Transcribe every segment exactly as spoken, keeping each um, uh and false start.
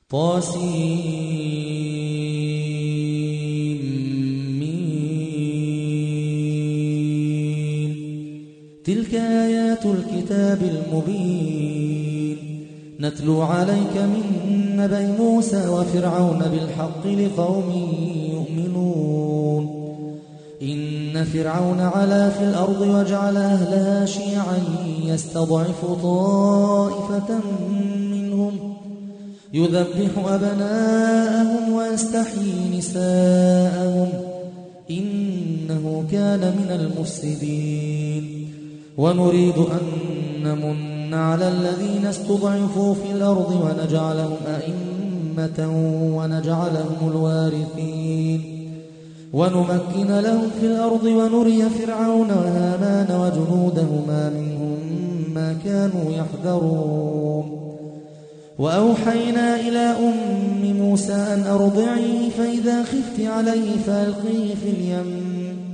طاسيم. تلك آيات الكتاب المبين نتلو عليك من نبأ موسى وفرعون بالحق لقوم يؤمنون. إن فرعون علا في الأرض وجعل أهلها شيعا يستضعف طائفة منهم يذبح أبناءهم ويستحيي نساءهم إنه كان من المفسدين. ونريد أن نمن على الذين استضعفوا في الأرض ونجعلهم أئمة ونجعلهم الوارثين ونمكن لهم في الأرض ونري فرعون وهامان وجنودهما منهم ما كانوا يحذرون. وأوحينا إلى أم موسى أن أرضعيه فإذا خفت عليه فألقيه في اليم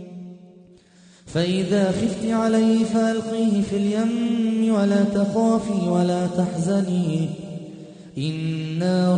فإذا خفت عليه فألقيه في اليم ولا تخافي ولا تحزني إنا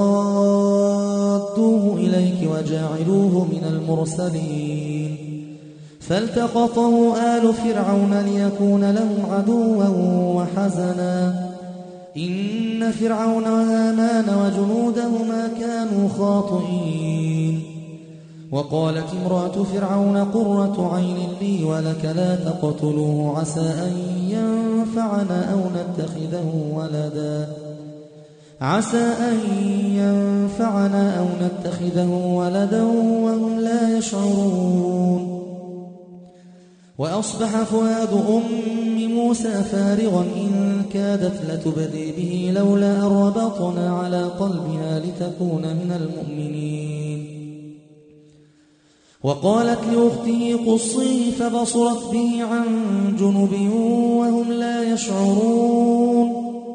رادوه إليك وجاعلوه من المرسلين. فالتقطه آل فرعون ليكون لهم عدوا وحزنا إن فرعون وهامان وجنودهما كانوا خاطئين. وقالت امرأة فرعون قرة عين لي ولك لا تقتلوه عسى أن ينفعنا أو نتخذه ولدا عسى أن ينفعنا أو نتخذه ولدا وهم لا يشعرون. وأصبح فؤاد أم موسى فارغا إن كادت لتبدي به لولا أن ربطنا على قلبها لتكون من المؤمنين. وقالت لأخته قصيه فبصرت به عن جنب وهم لا يشعرون.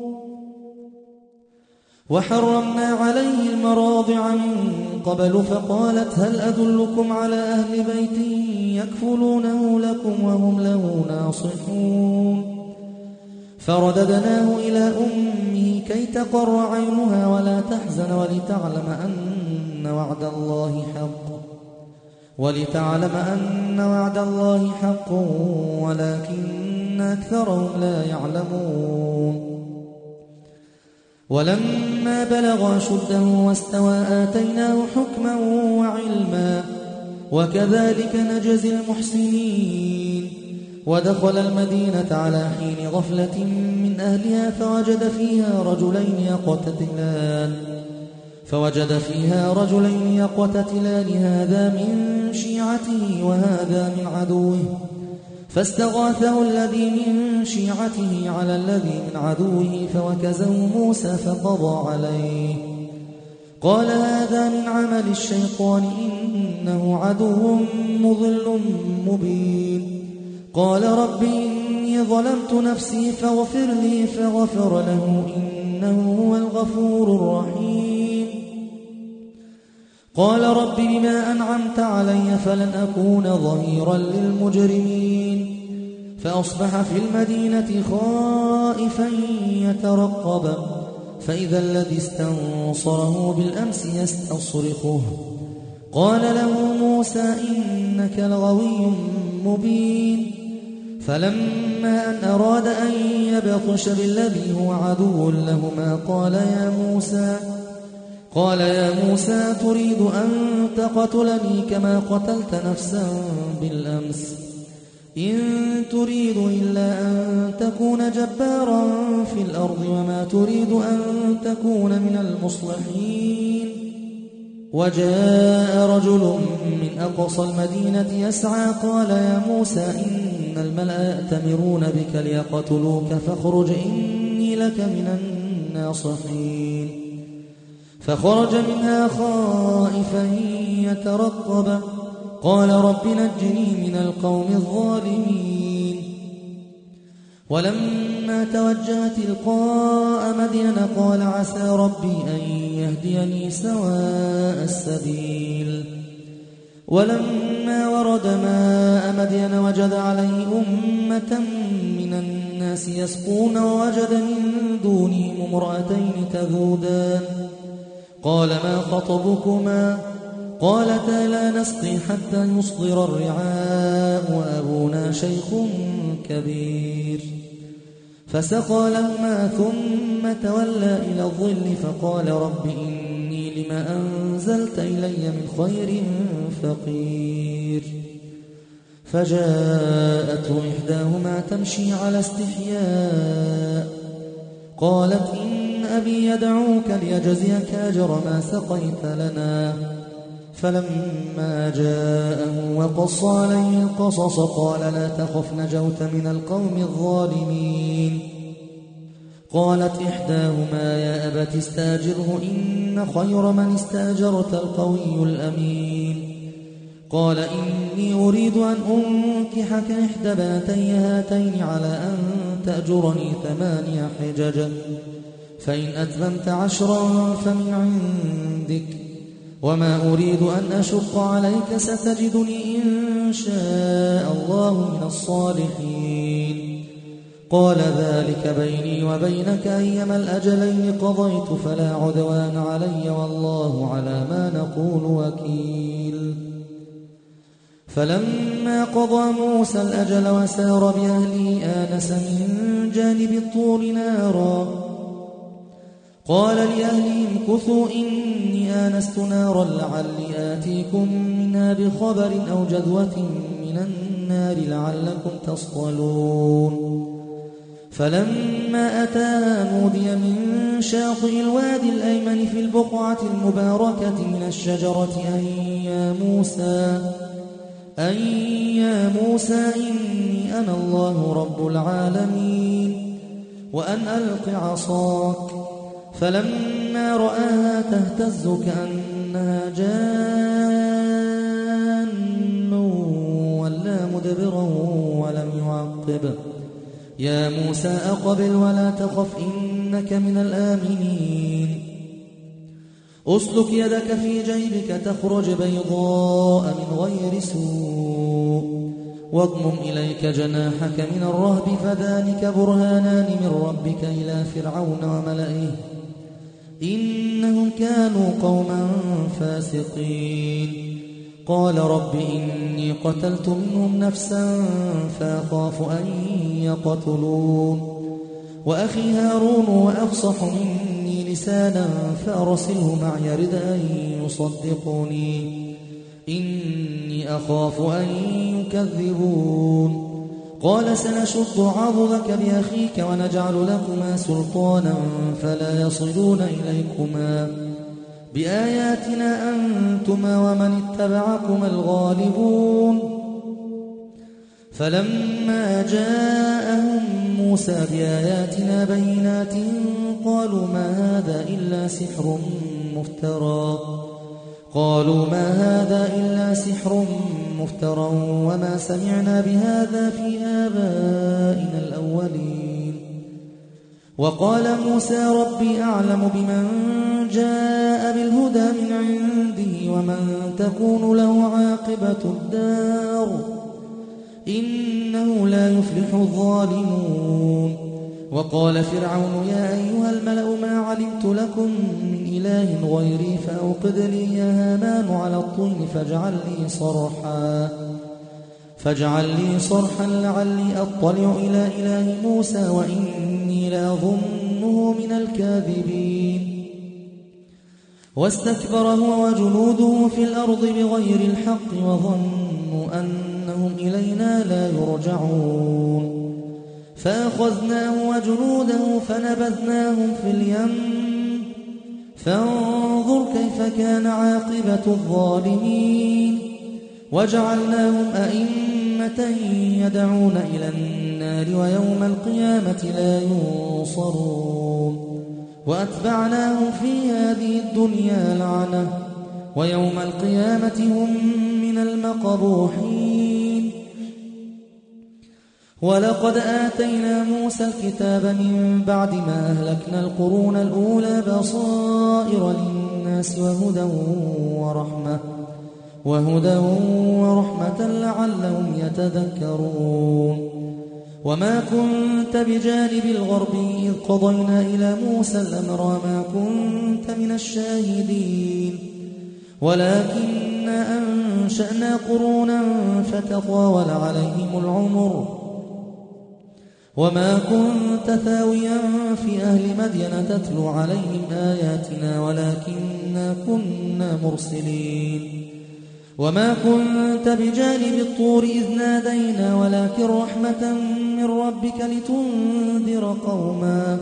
وحرمنا عليه المراضع من قبل فقالت هل أدلكم على أهل بيت يكفلونه لكم وهم له ناصحون. فرددناه إلى أمه كي تقر عينها ولا تحزن ولتعلم أن وعد الله حق ولتعلم أن وعد الله حق ولكن أكثرهم لا يعلمون. ولما بلغ أشده واستوى آتيناه حكما وعلما وكذلك نجزي المحسنين. ودخل المدينة على حين غفلة من أهلها فوجد فيها رجلين يقتتلان فوجد فيها رجلين يقتتلان هذا من شيعته وهذا من عدوه فاستغاثه الذي من شيعته على الذي من عدوه فوكزه موسى فقضى عليه. قال هذا من عمل الشيطان إنه عدو مضل مبين. قال رب إني ظلمت نفسي فاغفر لي فغفر له إنه هو الغفور الرحيم. قال رب بما أنعمت علي فلن أكون ظهيرا للمجرمين. فأصبح في المدينة خائفا يترقب فإذا الذي استنصره بالأمس يستصرخه. قال له موسى إنك لغوي مبين. فلما أن أراد أن يبطش بالذي هو عدو لهما قال يا موسى قال يا موسى تريد أن تقتلني كما قتلت نفسا بالأمس إن تريد إلا أن تكون جبارا في الأرض وما تريد أن تكون من المصلحين. وجاء رجل من أقصى المدينة يسعى قال يا موسى إن الملأ يأتمرون بك ليقتلوك فاخرج إني لك من الناصحين. فخرج منها خائفا يترقب قال رب نجني من القوم الظالمين. ولما توجه تلقاء مدين قال عسى ربي أن يهديني سواء السبيل. ولما ورد ماء مدين وجد عليه أمة من الناس يسقون ووجد من دونهم امرأتين تذودان قال ما خطبكما قالتا لا نسقي حتى يصدر الرعاء وأبونا شيخ كبير فسقى لهما ثم تولى إلى الظل فقال رب إني لما أنزلت إلي من خير فقير فجاءته إحداهما تمشي على استحياء قالت إن أبي يدعوك ليجزيك أجر ما سقيت لنا فلما جاءه وقص عليه القصص قال لا تخف نجوت من القوم الظالمين قالت إحداهما يا أبت استاجره إن خير من استاجرت القوي الأمين قال إني أريد أن أنكحك إحدى بنتي هاتين على أن تأجرني ثماني حجج فإن أتممت عشرا فمن عندك وما أريد أن أشق عليك ستجدني إن شاء الله من الصالحين قال ذلك بيني وبينك أيما الأجلين قضيت فلا عدوان علي والله على ما نقول وكيل فلما قضى موسى الأجل وسار بأهله آنس من جانب الطور نارا قال لأهلهم كثوا إني آنست نارا لعلي آتيكم منها بخبر أو جذوة من النار لعلكم تصطلون فلما أتاها نودي من شاطئ الوادي الأيمن في البقعة المباركة من الشجرة أن يا موسى أن يا موسى إني أنا الله رب العالمين وأن ألق عصاك فلما رآها تهتز كأنها جان ولا مدبرا ولم يعقب يا موسى أقبل ولا تخف إنك من الآمنين أسلك يدك في جيبك تخرج بيضاء من غير سوء واضمم إليك جناحك من الرهب فذلك برهانان من ربك إلى فرعون وملئه إنهم كانوا قوما فاسقين قال رب إني قتلت منهم نفسا فأخاف أن يقتلون وأخي هارون وأفصح مني لسانا فأرسله معي يرد أن يصدقوني إني أخاف أن يكذبون قال سنشد عضدك بأخيك ونجعل لكما سلطانا فلا يصلون إليكما بآياتنا أنتما ومن اتبعكما الغالبون فلما جاءهم موسى بآياتنا بينات قالوا ما هذا إلا سحر مفترى قالوا ما هذا إلا سحر مفترى وما سمعنا بهذا في آبائنا الأولين وقال موسى ربي أعلم بمن جاء بالهدى من عنده ومن تكون له عاقبة الدار إنه لا يفلح الظالمون وقال فرعون يا أيها الملأ ما علمت لكم من إله غيري فأوقد لي يا هامان على الطين فاجعل لي صرحا فاجعل لي صرحا لعلي أطلع إلى إله موسى وإني لأظنه من الكاذبين واستكبر هو وجنوده في الأرض بغير الحق وظنوا أنهم إلينا لا يرجعون فأخذناه وجنوده فنبذناهم في اليم فانظر كيف كان عاقبة الظالمين وجعلناهم أئمة يدعون إلى النار ويوم القيامة لا ينصرون وأتبعناهم في هذه الدنيا لعنة ويوم القيامة هم من المقبوحين ولقد آتينا موسى الكتاب من بعد ما أهلكنا القرون الأولى بصائر للناس وهدى ورحمة وهدى ورحمة لعلهم يتذكرون وما كنت بجانب الغربي إذ قضينا إلى موسى الأمر ما كنت من الشاهدين ولكن أنشأنا قرونا فتطاول عليهم العمر وما كنت ثاويا في أهل مدين تتلو عليهم آياتنا ولكننا كنا مرسلين وما كنت بجانب الطور إذ نادينا ولكن رحمة من ربك لتنذر قوما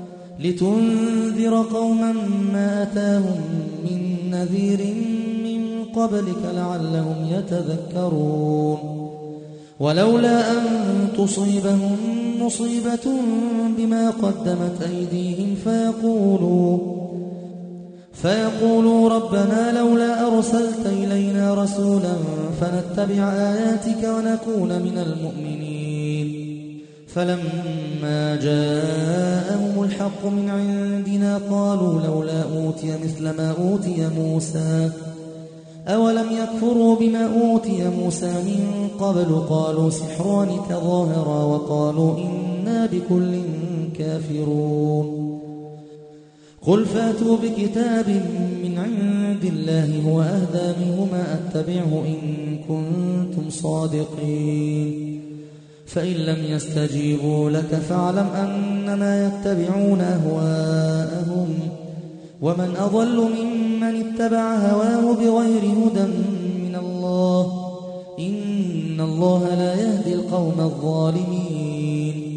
لتنذر قوما ما أتاهم من نذير من قبلك لعلهم يتذكرون ولولا أن تصيبهم مصيبة بما قدمت أيديهم فيقولوا فيقولوا ربنا لولا أرسلت إلينا رسولا فنتبع آياتك ونكون من المؤمنين فلما جاءهم الحق من عندنا قالوا لولا أوتي مثل ما أوتي موسى أولم يكفروا بما أوتي موسى من قبل قالوا سحران تظاهرا وقالوا إنا بكل كافرون قل فاتوا بكتاب من عند الله هو أهدى منهما أتبعه إن كنتم صادقين فإن لم يستجيبوا لك فاعلم أنما يتبعون أهواءهم ومن أضل ممن اتبع هواه بغير هدى من الله إن الله لا يهدي القوم الظالمين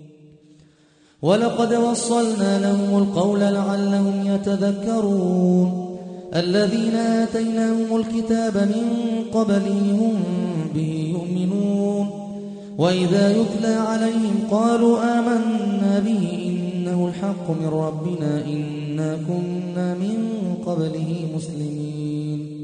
ولقد وصلنا لهم القول لعلهم يتذكرون الذين آتيناهم الكتاب من قبله هم به يؤمنون وإذا يتلى عليهم قالوا آمنا به إنه الحق من ربنا إنا كنا من قبله مسلمين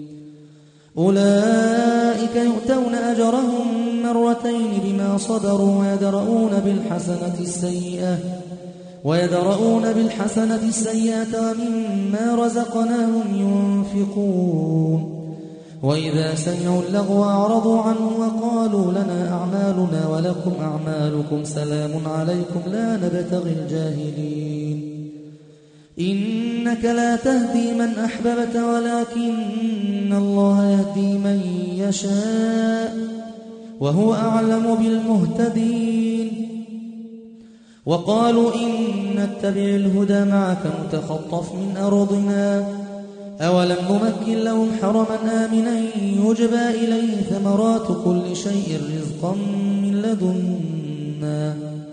أولئك يؤتون أجرهم مرتين بما صبروا ويدرؤون بالحسنة السيئة ويدرؤون بالحسنة السيئة ومما رزقناهم ينفقون وإذا سمعوا اللغو أعرضوا عنه وقالوا لنا أعمالنا ولكم أعمالكم سلام عليكم لا نبتغي الجاهلين إنك لا تهدي من أحببت ولكن الله يهدي من يشاء وهو أعلم بالمهتدين وقالوا إن نتبع الهدى معك نتخطف من أرضنا أولم نمكن لهم حرما آمنا يجبى إليه ثمرات كل شيء رزقا من لدنا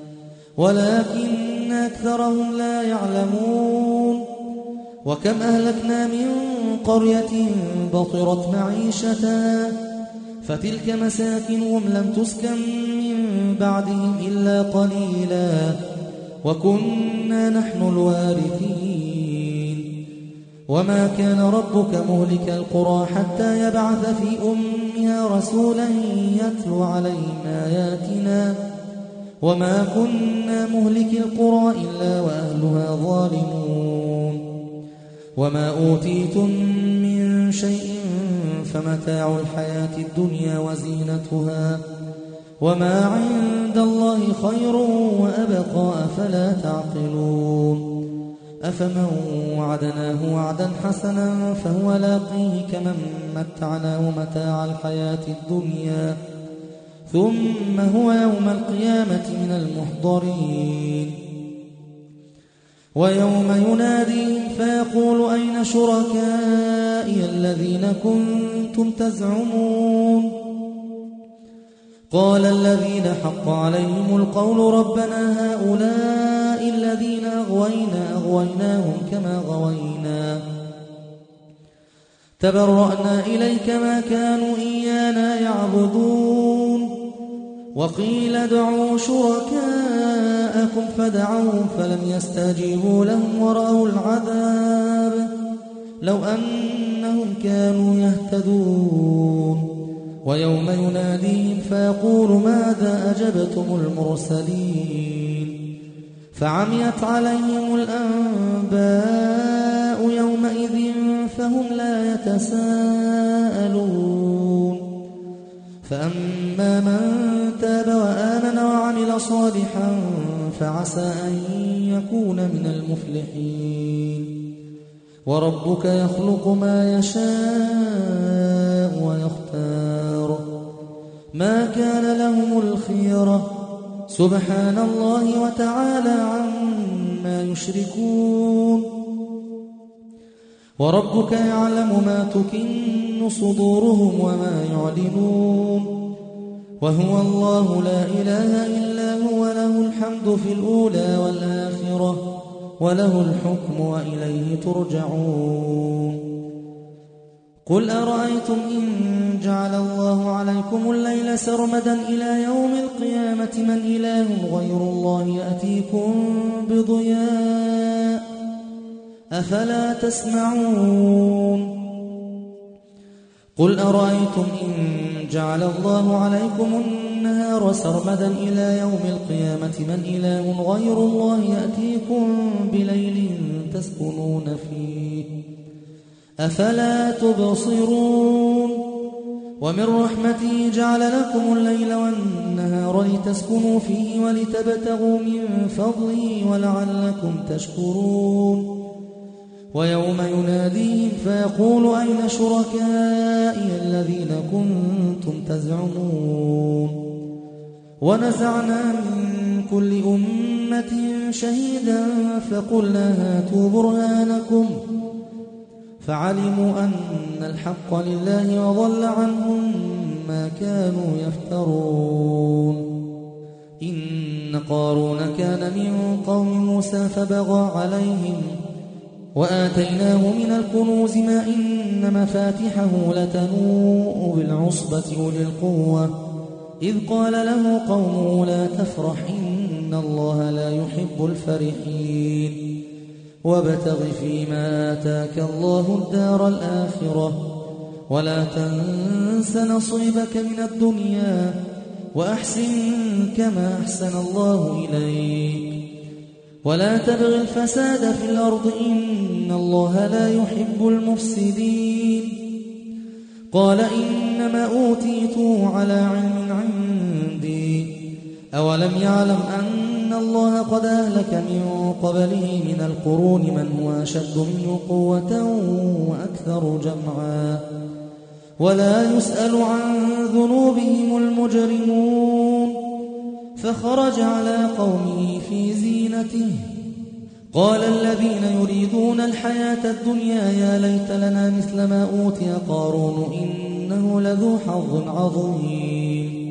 ولكن أكثرهم لا يعلمون وكم أهلكنا من قرية بطرت معيشتها فتلك مساكنهم لم تسكن من بعدهم إلا قليلا وكنا نحن الوارثين وما كان ربك مهلك القرى حتى يبعث في أمها رسولا يتلو عليهم آياتنا وما كنا مهلك القرى إلا وأهلها ظالمون وما أوتيتم من شيء فمتاع الحياة الدنيا وزينتها وما عند الله خير وأبقى أفلا تعقلون أفمن وعدناه وعدا حسنا فهو لاقيه كمن متعناه متاع الحياة الدنيا ثم هو يوم القيامة من المحضرين ويوم يناديهم فيقول أين شركائي الذين كنتم تزعمون قال الذين حق عليهم القول ربنا هؤلاء الذين أغوينا أغويناهم كما غوينا تبرأنا إليك ما كانوا إيانا يعبدون وقيل ادعوا شركاءكم فدعوهم فلم يستجيبوا لهم ورأوا العذاب لو أنهم كانوا يهتدون ويوم يناديهم فيقول ماذا أجبتم المرسلين فعميت عليهم الأنباء يومئذ فهم لا يتساءلون فأما من تاب وآمن وعمل وعمل صالحا فعسى أن يكون من المفلحين. وربك يخلق ما يشاء ويختار ما كان لهم الخيرة سبحان الله وتعالى عما يشركون. وربك يعلم ما تكن صدورهم وما يعلنون وهو الله لا إله إلا هو له الحمد في الأولى والآخرة وله الحكم وإليه ترجعون. قل أرأيتم إن جعل الله عليكم الليل سرمدا إلى يوم القيامة من إله غير الله يأتيكم بضياء أفلا تسمعون. قل أرأيتم إن جعل الله عليكم النهار سرمدا إلى يوم القيامة من إله غير الله يأتيكم بليل تسكنون فيه أفلا تبصرون. ومن رحمته جعل لكم الليل والنهار لتسكنوا فيه ولتبتغوا من فضله ولعلكم تشكرون. ويوم يناديهم فيقول أين شركائي الذين كنتم تزعمون. ونزعنا من كل أمة شهيدا فقلنا هاتوا برهانكم فعلموا أن الحق لله وضل عنهم ما كانوا يفترون. إن قارون كان من قوم موسى فبغى عليهم وآتيناه من الكنوز ما إن مفاتحه لتنوء بالعصبة أولي القوة إذ قال له قومه لا تفرح إن الله لا يحب الفرحين. وابتغ فيما آتاك الله الدار الآخرة ولا تنس نصيبك من الدنيا وأحسن كما أحسن الله إليك ولا تبغ الفساد في الأرض إن الله لا يحب المفسدين. قال إنما أوتيته على علم عندي أولم يعلم أن الله قد أهلك من قبله من القرون من هو أشد منه قوة وأكثر جمعا ولا يسأل عن ذنوبهم المجرمون. فخرج على قومه في زينته قال الذين يريدون الحياة الدنيا يا ليت لنا مثل ما أوتي قارون إنه لذو حظ عظيم.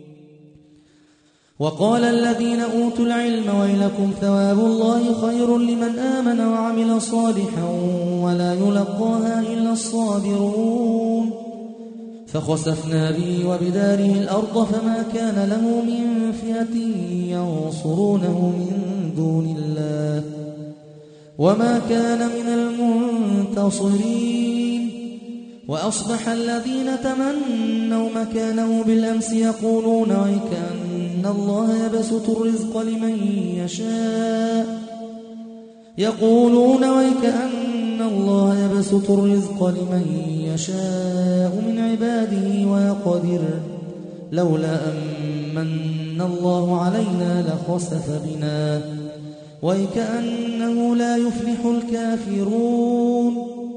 وقال الذين أوتوا العلم ويلكم ثواب الله خير لمن آمن وعمل صالحا ولا يلقاها إلا الصابرون. فخسفنا به وبداره الأرض فما كان له من فئة ينصرونه من دون الله وما كان من المنتصرين. وأصبح الذين تمنوا مكانه بالأمس يقولون ويكأن الله يبسط الرزق لمن يشاء يقولون ويكأن الله يبسط الرزق لمن يشاء من عباده ويقدر لولا أمن الله علينا لخسف بنا ويكأنه لا يفلح الكافرون.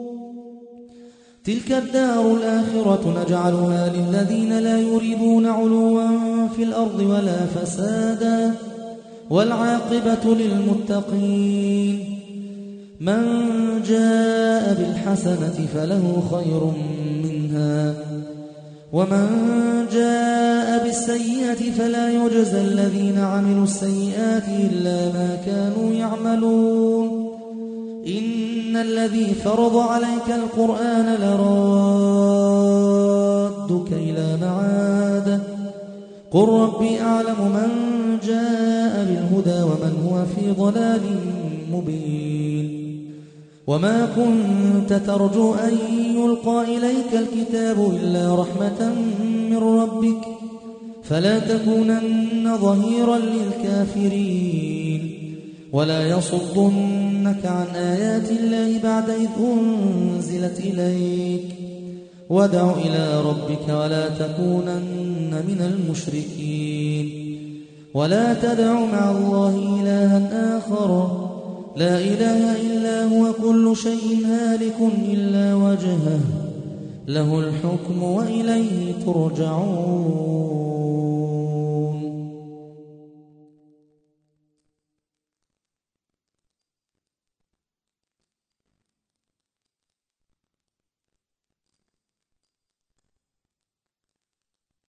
تلك الدار الآخرة نجعلها للذين لا يريدون علوا في الأرض ولا فسادا والعاقبة للمتقين. من جاء بالحسنة فله خير منها ومن جاء بالسيئة فلا يجزى الذين عملوا السيئات إلا ما كانوا يعملون. إن الذي فرض عليك القرآن لرادك إلى معاد قل ربي أعلم من جاء بالهدى ومن هو في ضلال مبين. وما كنت ترجو أن يلقى إليك الكتاب إلا رحمة من ربك فلا تكونن ظهيرا للكافرين ولا يصدنك عن آيات الله بعد إذ أنزلت إليك وادع إلى ربك ولا تكونن من المشركين. ولا تدع مع الله إلها آخر لا إله إلا هو كل شيء هالك إلا وجهه له الحكم وإليه ترجعون